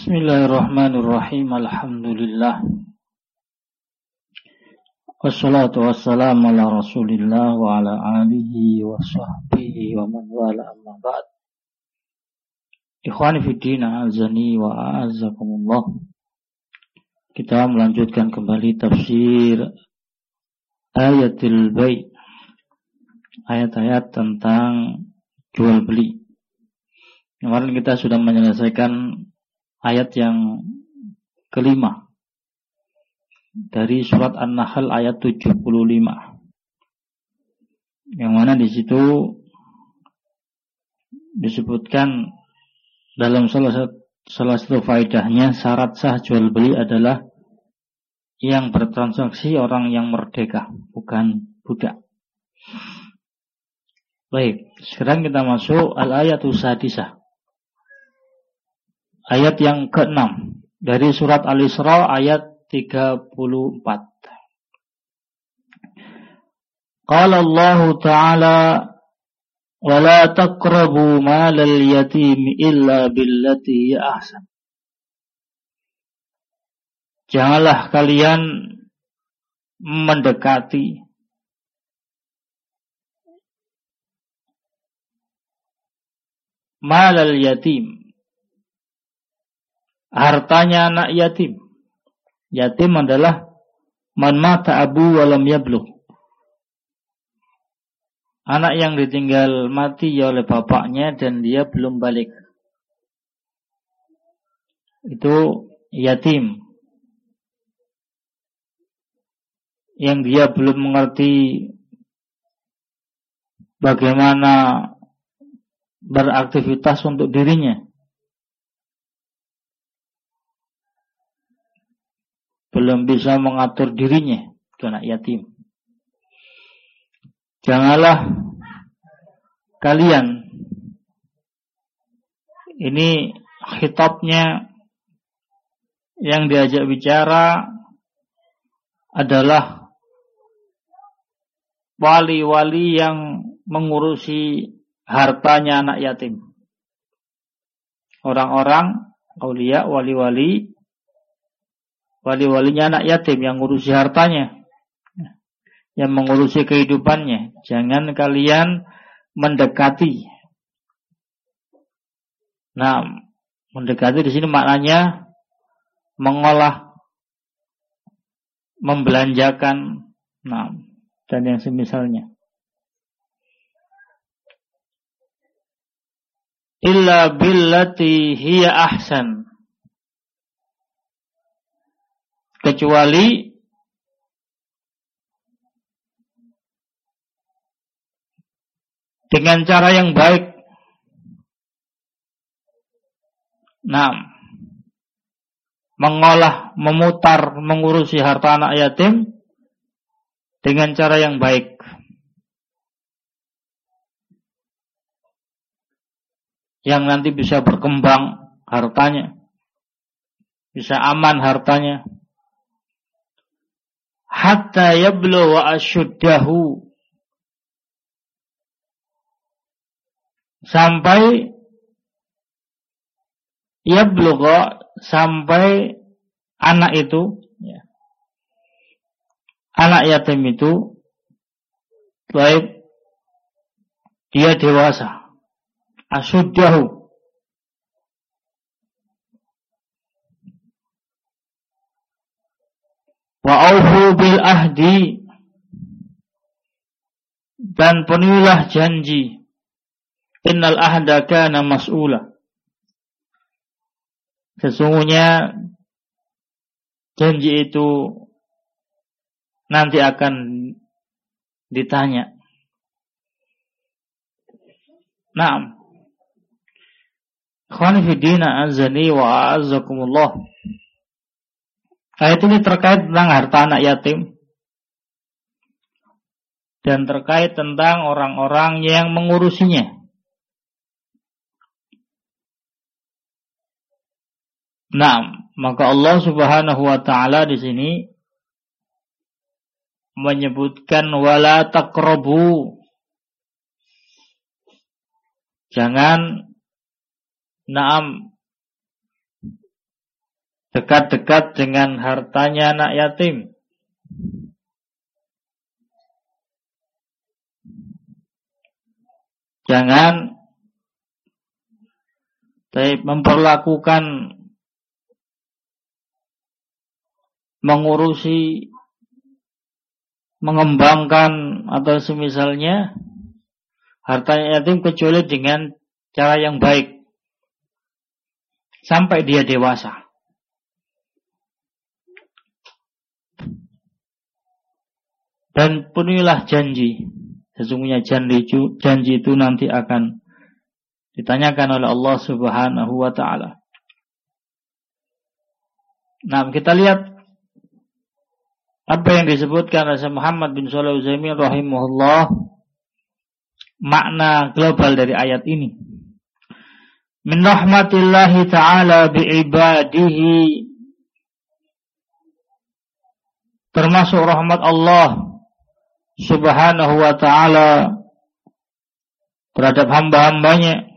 Bismillahirrahmanirrahim. Alhamdulillah. Wassalatu wassalamu ala Rasulillah wa ala alihi wa sahbihi wa man wala amma ba'd. Ikhwani fiddin, a'azani wa a'azzakumullah. Kita melanjutkan kembali tafsir ayatul bai', ayat-ayat tentang jual beli. Kemarin kita sudah menyelesaikan ayat yang kelima dari surat An-Nahl ayat 75, yang mana di situ disebutkan dalam salah satu faedahnya syarat sah jual beli adalah yang bertransaksi orang yang merdeka, bukan budak. Baik, sekarang kita masuk al-ayatus sadisah, ayat yang ke-6 dari surat Al-Isra ayat 34. Qala Allah Ta'ala wa la taqrabu malal yatim illa billati hiya ahsan. Janganlah kalian mendekati malal yatim, hartanya anak yatim. Yatim adalah man mata abu walam yablugh, anak yang ditinggal mati oleh bapaknya dan dia belum balik. Itu yatim, yang dia belum mengerti bagaimana beraktivitas untuk dirinya, belum bisa mengatur dirinya, itu anak yatim. Janganlah kalian, ini khitabnya yang diajak bicara adalah wali-wali yang mengurusi hartanya anak yatim. Orang-orang aulia, wali-walinya anak yatim yang mengurusi hartanya, yang mengurusi kehidupannya. Jangan kalian mendekati. Nah, mendekati di sini maknanya mengolah, membelanjakan, nah, dan yang semisalnya. Illa billati hiya ahsan, kecuali dengan cara yang baik. Nah, mengolah, memutar, mengurusi harta anak yatim dengan cara yang baik, yang nanti bisa berkembang hartanya, bisa aman hartanya. Hatta yablugha asyuddahu, sampai yablugha, sampai anak itu, ya, anak yatim itu baik dia dewasa, asyuddahu. Wa aufu bil ahdi, dan penuhilah janji. Innal ahda kana mas'ula, sesungguhnya janji itu nanti akan ditanya. Naam. Ikhwani fiddin, azani wa a'azzakumullah. Ayat ini terkait tentang harta anak yatim dan terkait tentang orang-orang yang mengurusinya. Nah, maka Allah Subhanahu wa taala di sini menyebutkan wala taqrabu, jangan dekat-dekat dengan hartanya anak yatim. Jangan memperlakukan, mengurusi, mengembangkan atau semisalnya hartanya yatim kecuali dengan cara yang baik sampai dia dewasa. Dan penuhilah janji. Sesungguhnya janji itu nanti akan ditanyakan oleh Allah Subhanahu wa ta'ala. Nah, kita lihat apa yang disebutkan oleh Muhammad bin Shalih Al-Utsaimin rahimahullah, makna global dari ayat ini. Min rahmatillahi ta'ala bi'ibadihi, termasuk rahmat Allah Subhanahu wa ta'ala terhadap hamba-hambanya,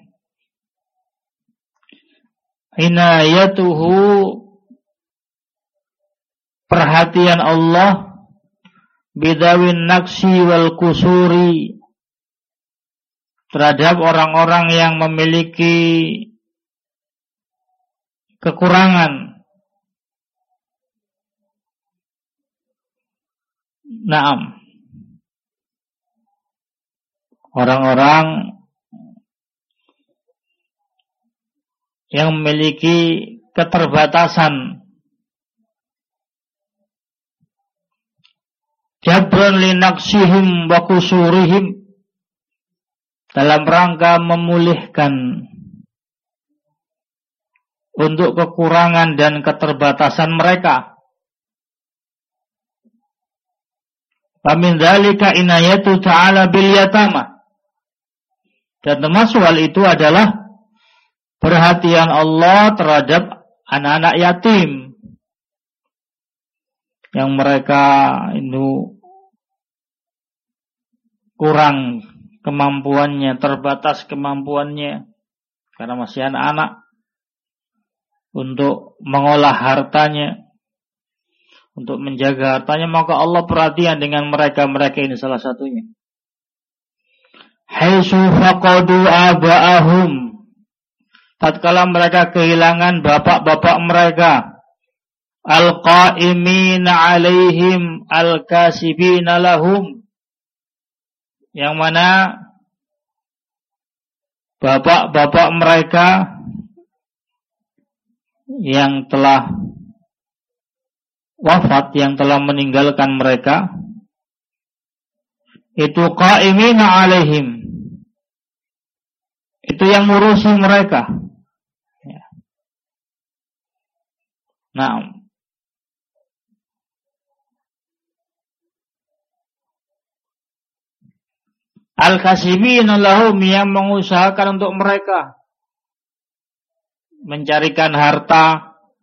inayatuhu, perhatian Allah, bidawin naksi wal kusuri, terhadap orang-orang yang memiliki kekurangan. Naam, orang-orang yang memiliki keterbatasan, jabran li naqsihim wa kusurihim, dalam rangka memulihkan untuk kekurangan dan keterbatasan mereka. Famin dzalika inayatu ta'ala bil yatama, dan termasuk hal itu adalah perhatian Allah terhadap anak-anak yatim yang mereka itu kurang kemampuannya, terbatas kemampuannya karena masih anak-anak untuk mengolah hartanya, untuk menjaga hartanya, maka Allah perhatian dengan mereka ini salah satunya. Haitsu faqadu aba'ahum, tatkala mereka kehilangan bapak-bapak mereka, al-qa'imina 'alaihim al-kasibina lahum, yang mana bapak-bapak mereka yang telah wafat, yang telah meninggalkan mereka, itu qa'imina 'alaihim, itu yang ngurusi mereka. Nah, al-kasibina lahum, yang mengusahakan untuk mereka, mencarikan harta,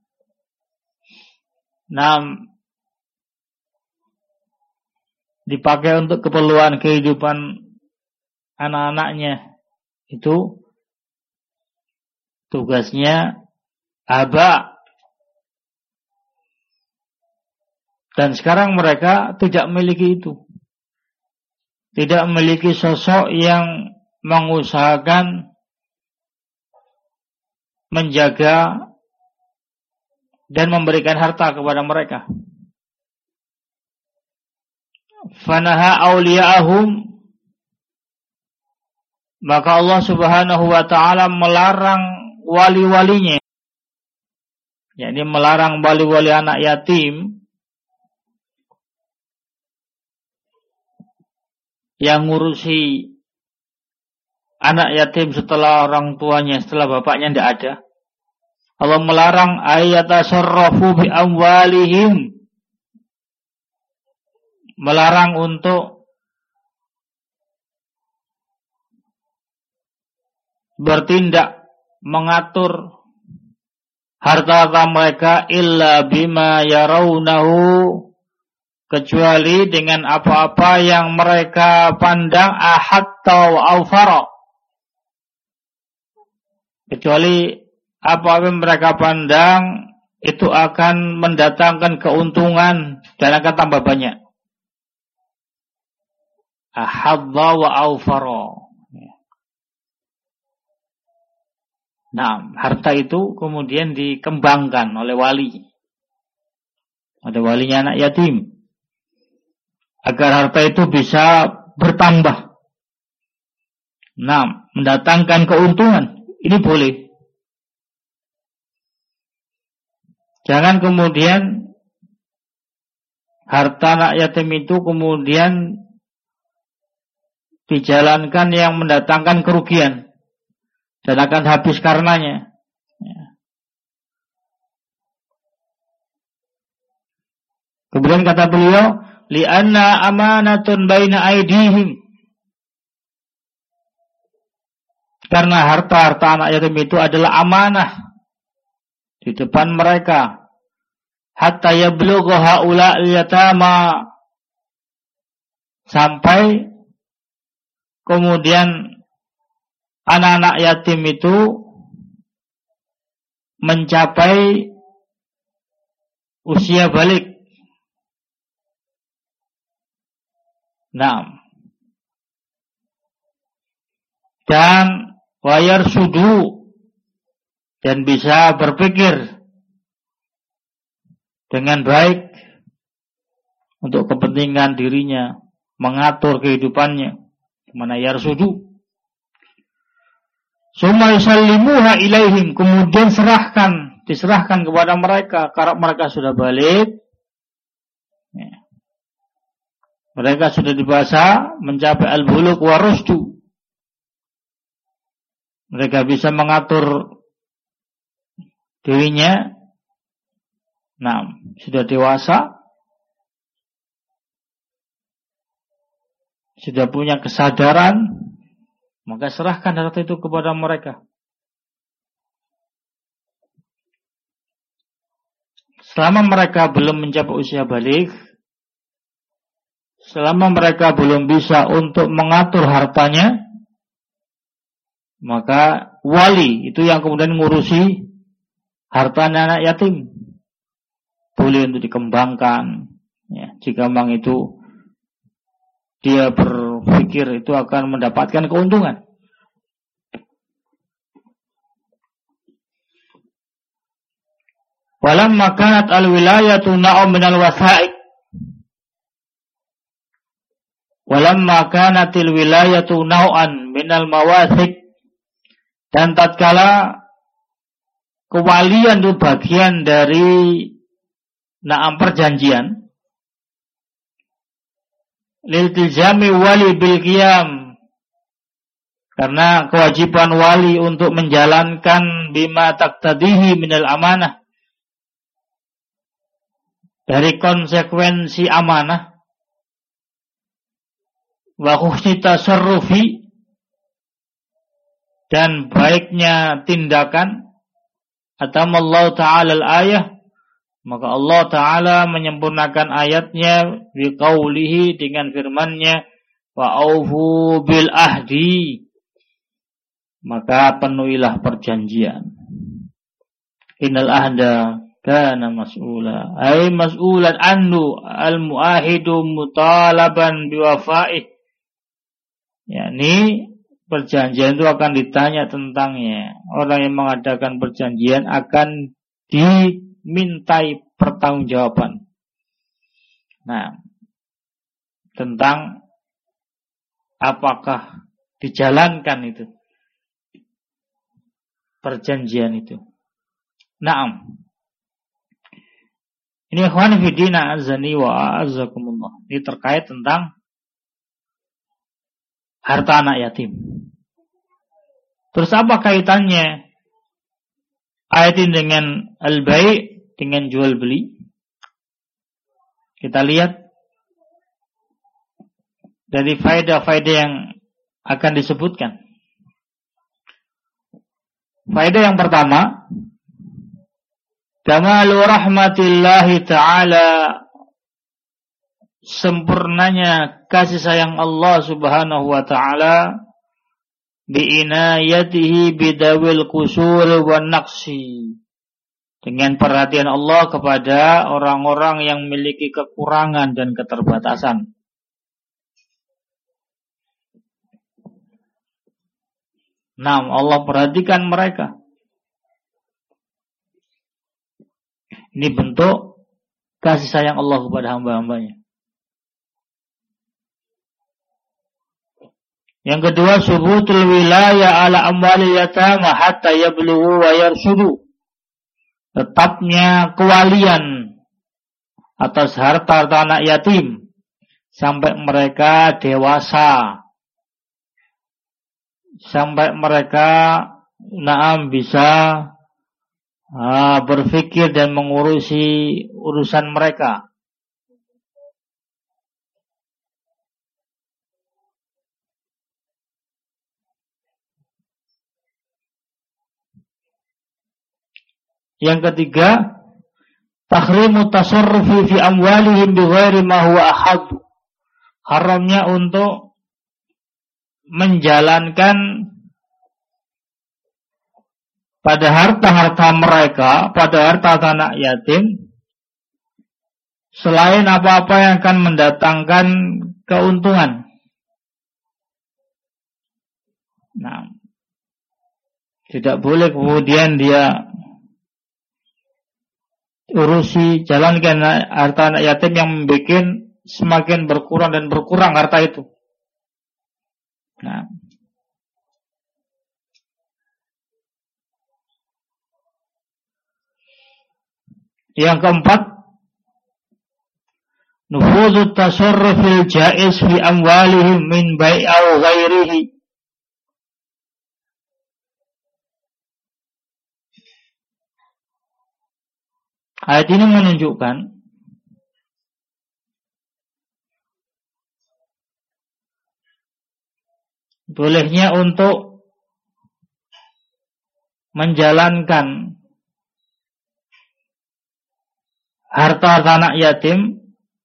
dipakai untuk keperluan kehidupan anak-anaknya. Itu tugasnya aba. Dan sekarang mereka tidak memiliki itu. Tidak memiliki sosok yang mengusahakan menjaga dan memberikan harta kepada mereka. Fanaha awliya'ahum, maka Allah Subhanahu wa ta'ala melarang wali-walinya, yakni melarang wali-wali anak yatim yang ngurusi anak yatim setelah orang tuanya, setelah bapaknya tidak ada. Allah melarang ayatasarrafu bi amwalihim, melarang untuk bertindak, mengatur harta-harta mereka, illa bima yarawnahu, kecuali dengan apa-apa yang mereka pandang ahatta wa awfara, kecuali apa yang mereka pandang itu akan mendatangkan keuntungan dan akan tambah banyak. Ahadza wa awfara. Nah, harta itu kemudian dikembangkan oleh wali. Ada walinya anak yatim. Agar harta itu bisa bertambah. Nah, mendatangkan keuntungan. Ini boleh. Jangan kemudian harta anak yatim itu kemudian dijalankan yang mendatangkan kerugian dan akan habis karenanya. Kemudian kata beliau, li'anna amanatun baina aidihim. Karena harta-harta anak yatim itu adalah amanah di depan mereka. Hatta yablughu haula al-yatama, sampai kemudian anak-anak yatim itu mencapai usia balik. Nah, dan wayar sudu, dan bisa berpikir dengan baik untuk kepentingan dirinya, mengatur kehidupannya. Mana yarsudu. Summa yusallimuha ilaihim, kemudian diserahkan kepada mereka karena mereka sudah balik. Ya. Mereka sudah dewasa, mencapai al-bulugh wa rusdu. Mereka bisa mengatur dirinya. Nah, sudah dewasa, sudah punya kesadaran, maka serahkan harta itu kepada mereka. Selama mereka belum mencapai usia balik, selama mereka belum bisa untuk mengatur hartanya, maka wali itu yang kemudian ngurusi harta anak yatim. Boleh untuk dikembangkan, ya, jika memang itu dia berpikir itu akan mendapatkan keuntungan. Walamma kanat al-wilayatu na'um minal wasa'iq. Walamma kanatil wilayatu nau'an minal mawathiq. Dan tatkala kewalian itu bagian dari na'am perjanjian, liltizami wali bil qiyam, karena kewajiban wali untuk menjalankan bima taqtadihi minal amanah, dari konsekuensi amanah, wa husni tasarrufi, dan baiknya tindakan, atamallahu ta'ala al-ayah, maka Allah Ta'ala menyempurnakan ayatnya biqaulihi, dengan firman-Nya, wa aufu bil ahdi, maka penuhilah perjanjian. Innal ahda kana mas'ula, ay mas'ulan anhu al-muahidu mutalaban biwafa'ih. Yakni perjanjian itu akan ditanya tentangnya. Orang yang mengadakan perjanjian akan dimintai pertanggungjawaban. Nah, tentang apakah dijalankan itu perjanjian itu. Naam. Ini ikhwan fillah azani wa azakumullah. Ini terkait tentang harta anak yatim. Terus apa kaitannya ayat ini dengan al-bai', dengan jual beli? Kita lihat dari faedah-faedah yang akan disebutkan. Faedah yang pertama, kamalu rahmatillahi ta'ala, sempurnanya kasih sayang Allah subhanahu wa ta'ala, bi'inayatihi bidawil qusur wa naqsi, dengan perhatian Allah kepada orang-orang yang memiliki kekurangan dan keterbatasan. Nah, Allah perhatikan mereka. Ini bentuk kasih sayang Allah kepada hamba-hambanya. Yang kedua, subutul wilayah ala amwalil yatama hatta yablughu wa yarshudu. Tetapnya kewalian atas harta anak yatim sampai mereka dewasa, sampai mereka bisa berpikir dan mengurusi urusan mereka. Yang ketiga, tahrimu tasarrufi fi amwalihim bighairi ma huwa ahad. Haramnya untuk menjalankan pada harta-harta mereka, pada harta anak yatim, selain apa-apa yang akan mendatangkan keuntungan. Nah, tidak boleh kemudian dia urusi, jalankan harta anak yatim yang membuat semakin berkurang dan berkurang harta itu. Nah, yang keempat, nufuzut tasarrufil jaiz fi amwalihim min bai' aw ghairihi. Ayat ini menunjukkan bolehnya untuk menjalankan harta anak yatim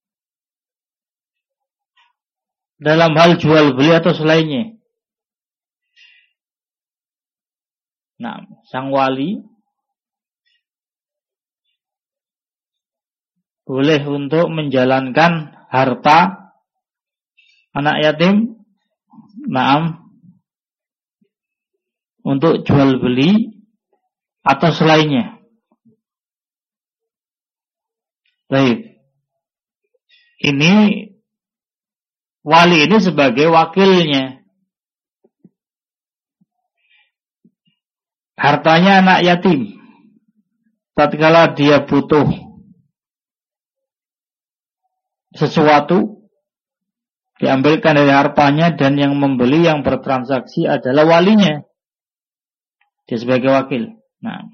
dalam hal jual beli atau selainnya. Nah, sang wali boleh untuk menjalankan harta anak yatim, untuk jual beli atau selainnya. Baik. Ini wali ini sebagai wakilnya. Hartanya anak yatim. Tatkala dia butuh sesuatu, diambilkan dari hartanya, dan yang membeli, yang bertransaksi adalah walinya. Dia sebagai wakil. Nah,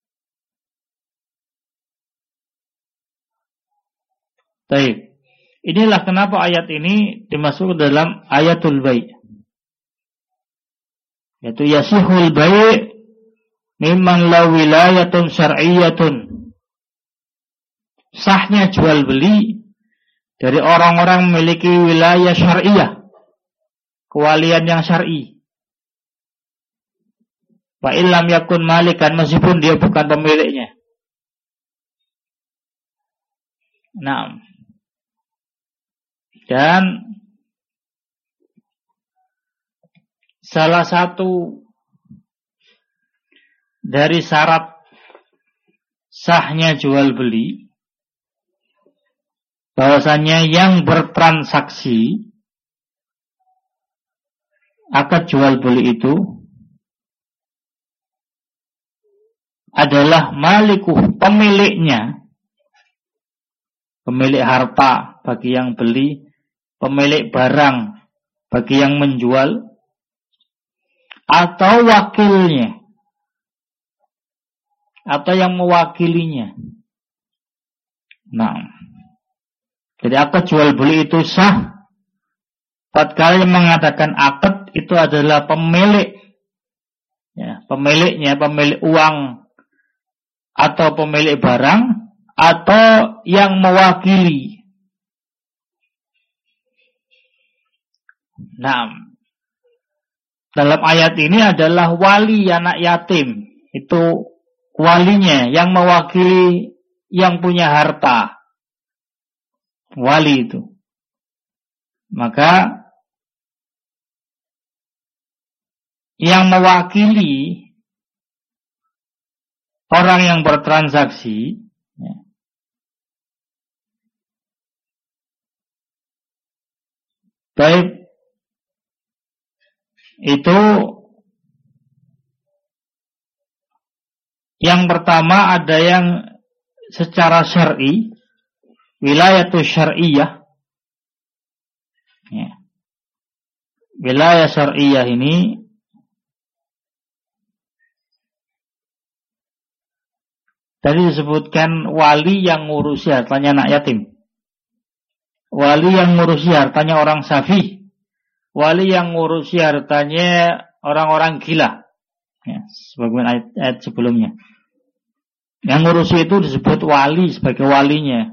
baik. Inilah kenapa ayat ini dimasukkan dalam ayatul bai'. Yaitu yasihul bai' mimman la wilayatun syar'iyyatun. Sahnya jual beli dari orang-orang memiliki wilayah syariah, kewalian yang syar'i. Fa illam yakun malikan, meskipun dia bukan pemiliknya. Nah, dan salah satu dari syarat sahnya jual beli, bahwasanya yang bertransaksi akad jual beli itu adalah malikuh, pemiliknya, pemilik harta bagi yang beli, pemilik barang bagi yang menjual, atau wakilnya, atau yang mewakilinya. Nah, jadi akad jual beli itu sah tatkala yang mengadakan akad itu adalah pemilik, ya, pemiliknya, pemilik uang atau pemilik barang, atau yang mewakili. Nah, dalam ayat ini adalah wali anak yatim. Itu walinya yang mewakili yang punya harta. Wali itu. Maka yang mewakili orang yang bertransaksi baik itu yang pertama ada yang secara syar'i, wilayatul syar'iyah. Ya. Wilayah syar'iyah ini tadi disebutkan wali yang ngurusi hartanya anak yatim, wali yang ngurusi hartanya orang safi, wali yang ngurusi hartanya orang-orang gila. Ya, sebagaimana ayat sebelumnya. Yang ngurusi itu disebut wali sebagai walinya.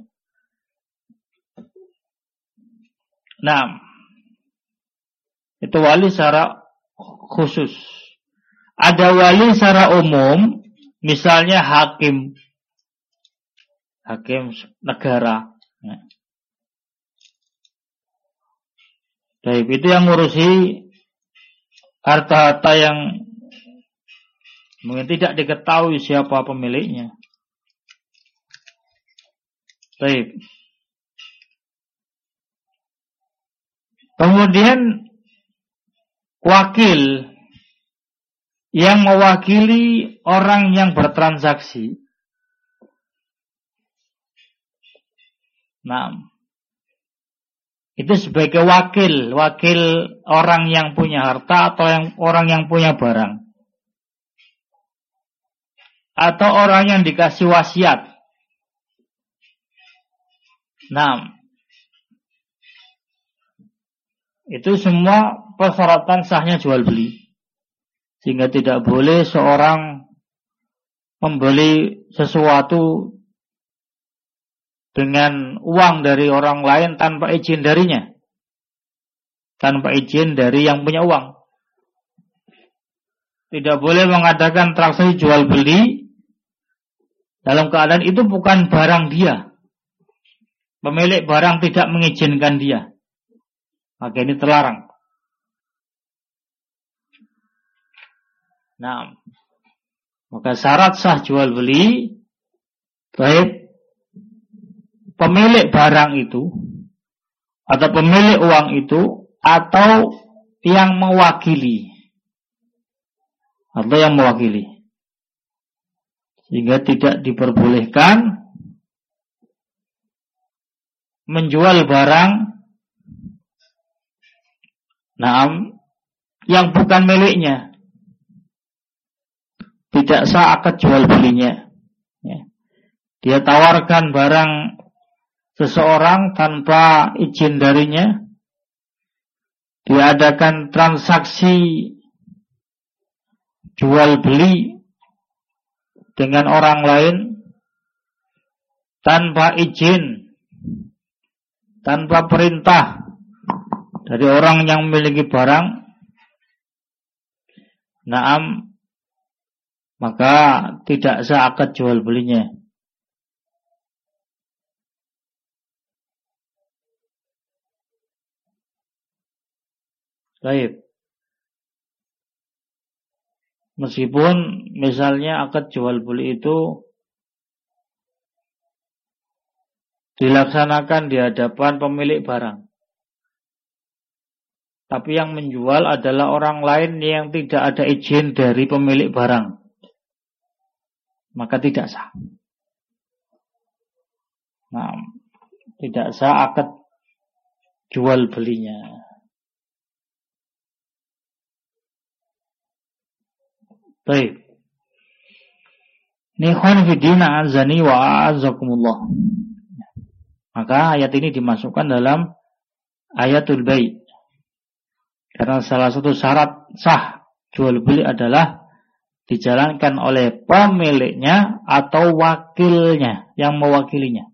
Nah, itu wali secara khusus. Ada wali secara umum, misalnya hakim negara. Ya. Baik, itu yang ngurusi harta-harta yang mungkin tidak diketahui siapa pemiliknya. Baik. Kemudian wakil yang mewakili orang yang bertransaksi. Nah, itu sebagai wakil orang yang punya harta atau orang yang punya barang. Atau orang yang dikasih wasiat. Nah, itu semua persyaratan sahnya jual beli. Sehingga tidak boleh seorang membeli sesuatu dengan uang dari orang lain tanpa izin darinya. Tanpa izin dari yang punya uang. Tidak boleh mengadakan transaksi jual beli dalam keadaan itu bukan barang dia. Pemilik barang tidak mengizinkan dia. Maka ini terlarang. Nah, maka syarat sah jual beli baik pemilik barang itu atau pemilik uang itu atau yang mewakili. Atau yang mewakili. Sehingga tidak diperbolehkan menjual barang yang bukan miliknya. Tidak sah akad jual belinya. Ya. Dia tawarkan barang seseorang tanpa izin darinya. Diadakan transaksi jual beli dengan orang lain tanpa izin, tanpa perintah dari orang yang memiliki barang. Naam, maka tidak sah akad jual belinya. Baik. Meskipun misalnya akad jual beli itu dilaksanakan di hadapan pemilik barang. Tapi yang menjual adalah orang lain yang tidak ada izin dari pemilik barang. Maka tidak sah. Nah, tidak sah akad jual belinya. Baik. Ikhwan fillah azani wa a'azzakumullah. Maka ayat ini dimasukkan dalam ayatul bai'. Karena salah satu syarat sah jual beli adalah dijalankan oleh pemiliknya atau wakilnya yang mewakilinya.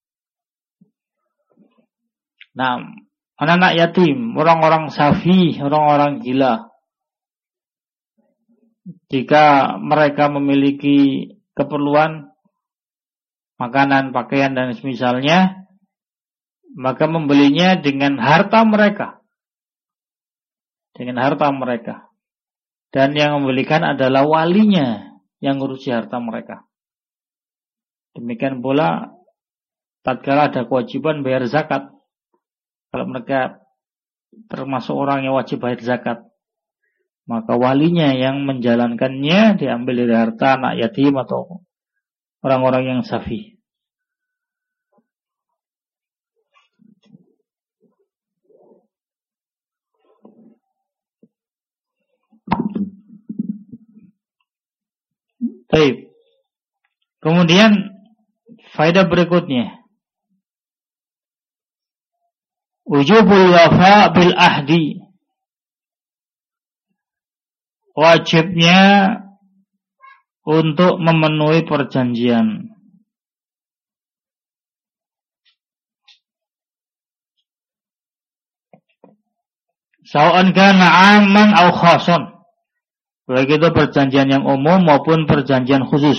Nah, anak-anak yatim, orang-orang safi, orang-orang gila, jika mereka memiliki keperluan makanan, pakaian dan semisalnya, maka membelinya dengan harta mereka. Dengan harta mereka. Dan yang membelikan adalah walinya yang ngurusi harta mereka. Demikian pula tatkala ada kewajiban bayar zakat. Kalau mereka termasuk orang yang wajib bayar zakat, maka walinya yang menjalankannya diambil dari harta anak yatim atau orang-orang yang safi. Baik. Kemudian faedah berikutnya, wujubul wafa bil ahdi, wajibnya untuk memenuhi perjanjian. Sawa'an kana 'amman aw khasan, baik itu perjanjian yang umum maupun perjanjian khusus.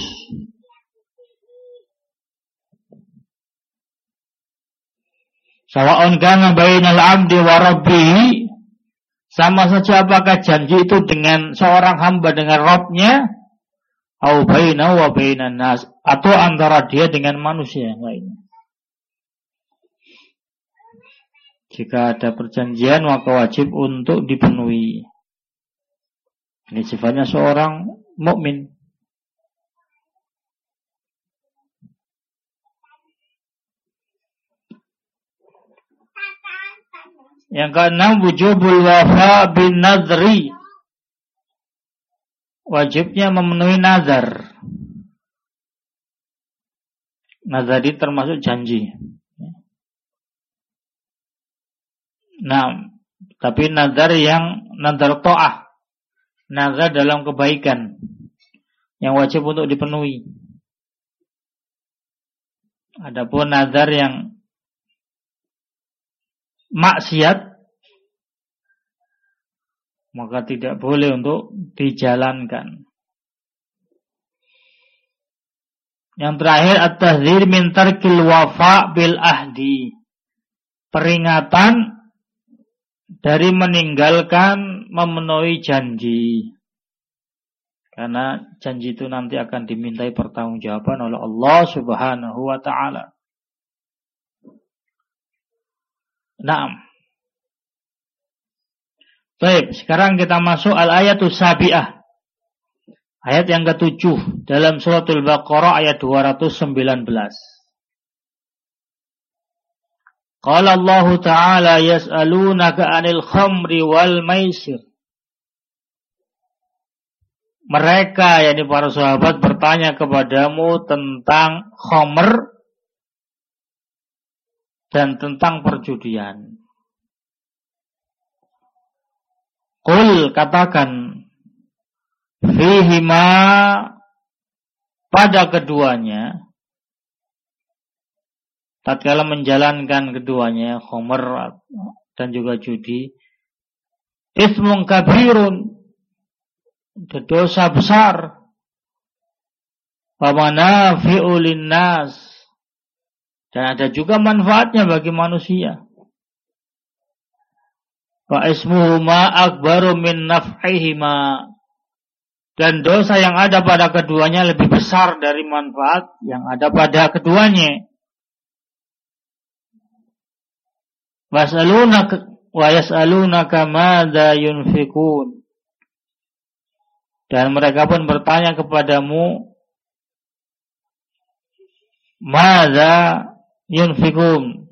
Sawa'un kana bainal 'abdi wa rabbih, sama saja apakah janji itu dengan seorang hamba dengan Rabb-nya, au bainahu wa bainan nas, atau antara dia dengan manusia yang lainnya. Jika ada perjanjian maka wajib untuk dipenuhi. Ini sifatnya seorang mukmin. Yang keenam, wujubul wafa bin nadri, wajibnya memenuhi nazar. Nazar itu termasuk janji. Nah, tapi nazar yang nazar ta'ah, nazar dalam kebaikan yang wajib untuk dipenuhi. Adapun nazar yang maksiat maka tidak boleh untuk dijalankan. Yang terakhir, at-tahdzir min tarkil wafa bil ahdi, peringatan dari meninggalkan memenuhi janji. Karena janji itu nanti akan dimintai pertanggungjawaban oleh Allah Subhanahu wa taala. Naam. Baik, sekarang kita masuk al-ayatus sabi'ah. Ayat yang ke-7 dalam suratul Baqarah ayat 219. Qala Allah Ta'ala yas'alunaka 'anil khamri wal maisir. Mereka, yakni para sahabat, bertanya kepadamu tentang khamr dan tentang perjudian. Qul, katakan, fihima, pada keduanya, tatkala menjalankan keduanya, khamr dan juga judi, ismun kabirun, dosa besar, wa manafi'u linnas, dan ada juga manfaatnya bagi manusia. Wa ismuhuma akbaru min naf'ihima, dan dosa yang ada pada keduanya lebih besar dari manfaat yang ada pada keduanya. Wa yas'alunaka madza yunfikun, dan mereka pun bertanya kepadamu, madza yunfikun,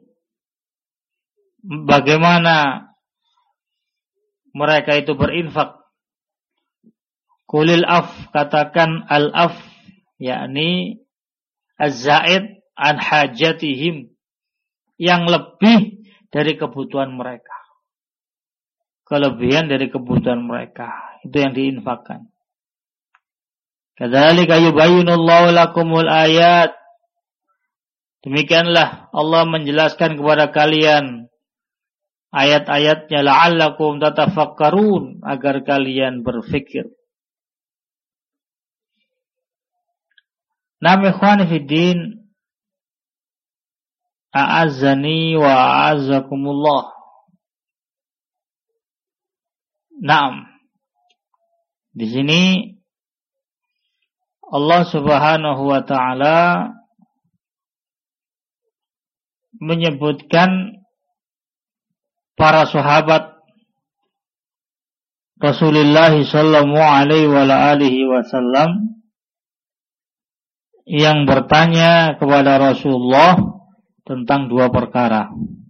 bagaimana mereka itu berinfak. Qulil af, katakan al-af, yakni az-zaid an hajatihim, yang lebih dari kebutuhan mereka, kelebihan dari kebutuhan mereka, itu yang diinfakkan. Kadzalika yubayyinullahu lakumul ayat, demikianlah Allah menjelaskan kepada kalian ayat-ayatnya, la'allakum tatafakkarun, agar kalian berfikir. Nam ikhwani fiddin, a'azzani wa a'azzakumullah. Naam. Di sini Allah Subhanahu wa taala menyebutkan para sahabat Rasulullah sallallahu alaihi wasallam yang bertanya kepada Rasulullah tentang dua perkara.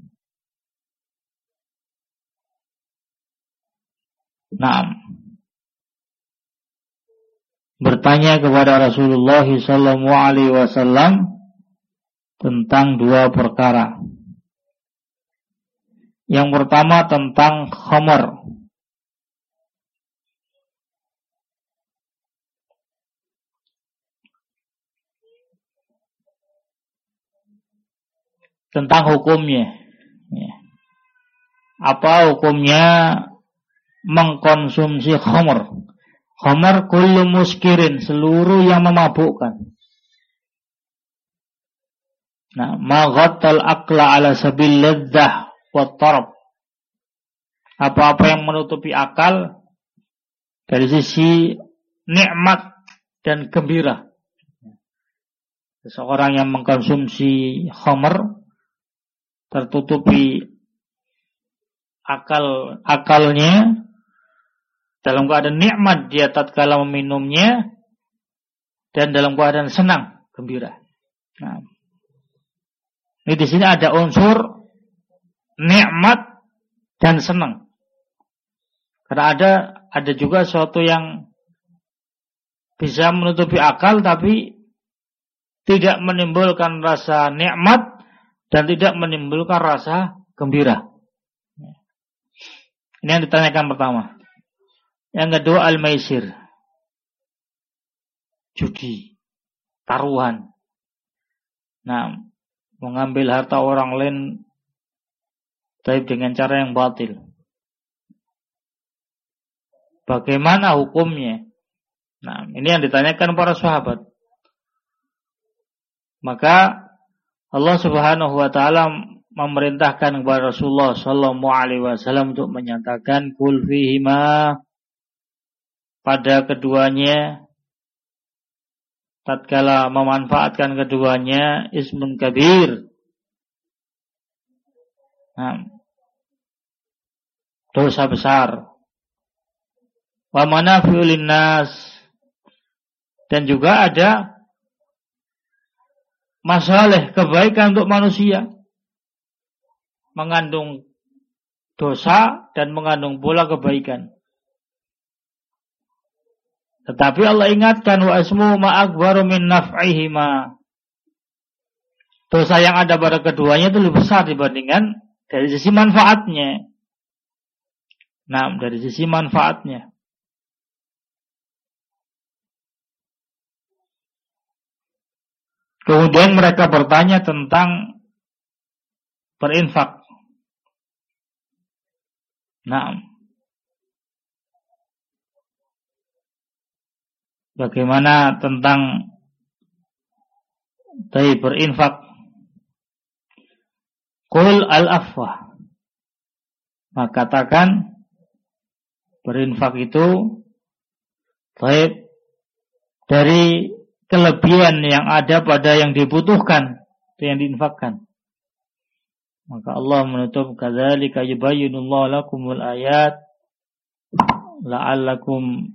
Naam. Bertanya kepada Rasulullah sallallahu alaihi wasallam tentang dua perkara. Yang pertama tentang khamar. Tentang hukumnya. Apa hukumnya mengkonsumsi khamar? Khamar kullu muskirin, seluruh yang memabukkan. Nah, maghattal aqla ala sabil ladzah wa tarab. Apa-apa yang menutupi akal dari sisi nikmat dan gembira. Seseorang yang mengkonsumsi khamar tertutupi akalnya dalam keadaan nikmat dia tatkala meminumnya dan dalam keadaan senang, gembira. Nah, ini di sini ada unsur nikmat dan senang. Karena ada juga sesuatu yang bisa menutupi akal tapi tidak menimbulkan rasa nikmat dan tidak menimbulkan rasa gembira. Ini yang ditanyakan pertama. Yang kedua al-maisir. Judi, taruhan. Nah, mengambil harta orang lain tapi dengan cara yang batil. Bagaimana hukumnya? Nah, ini yang ditanyakan para sahabat. Maka Allah Subhanahu wa taala memerintahkan kepada Rasulullah sallallahu alaihi wasallam untuk menyatakan kul fihima, pada keduanya, tatkala memanfaatkan keduanya, ismun kabir. Nah, dosa besar. Wa manafi'u linnas, dan juga ada masalah kebaikan untuk manusia. Mengandung dosa dan mengandung pula kebaikan. Tetapi Allah ingatkan wa ismu ma akbaru min naf'ihima. Dosa yang ada pada keduanya itu lebih besar dibandingkan dari sisi manfaatnya. Nah, dari sisi manfaatnya. Kemudian mereka bertanya tentang berinfak. Nah, bagaimana tentang berinfak? Qul al-afwah. Maka katakan berinfak itu dari kelebihan yang ada pada yang dibutuhkan, itu yang diinfakkan. Maka Allah menutup kadzalika yubayyinullahu lakumul ayat la'allakum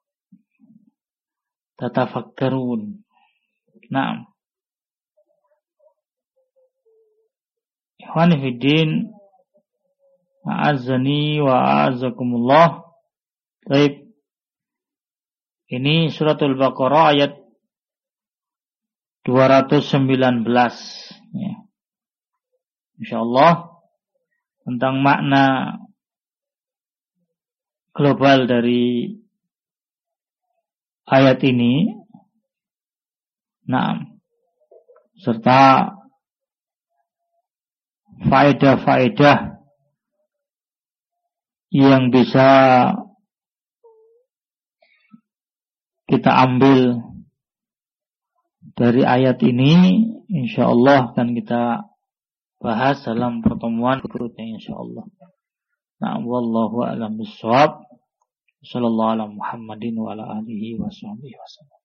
tatafakkarun. Naam. Ikhwani fiddin, a'azzani wa a'azzakumullah. Baik. Ini suratul Baqarah ayat 219 ya. Insyaallah tentang makna global dari ayat ini. Nah, serta faedah-faedah yang bisa kita ambil dari ayat ini insyaallah akan kita bahas dalam pertemuan berikutnya insyaallah. Nah, wallahu a'lam bishawab. Sallallahu ala Muhammadin wa ala alihi wa sahbihi wasallam.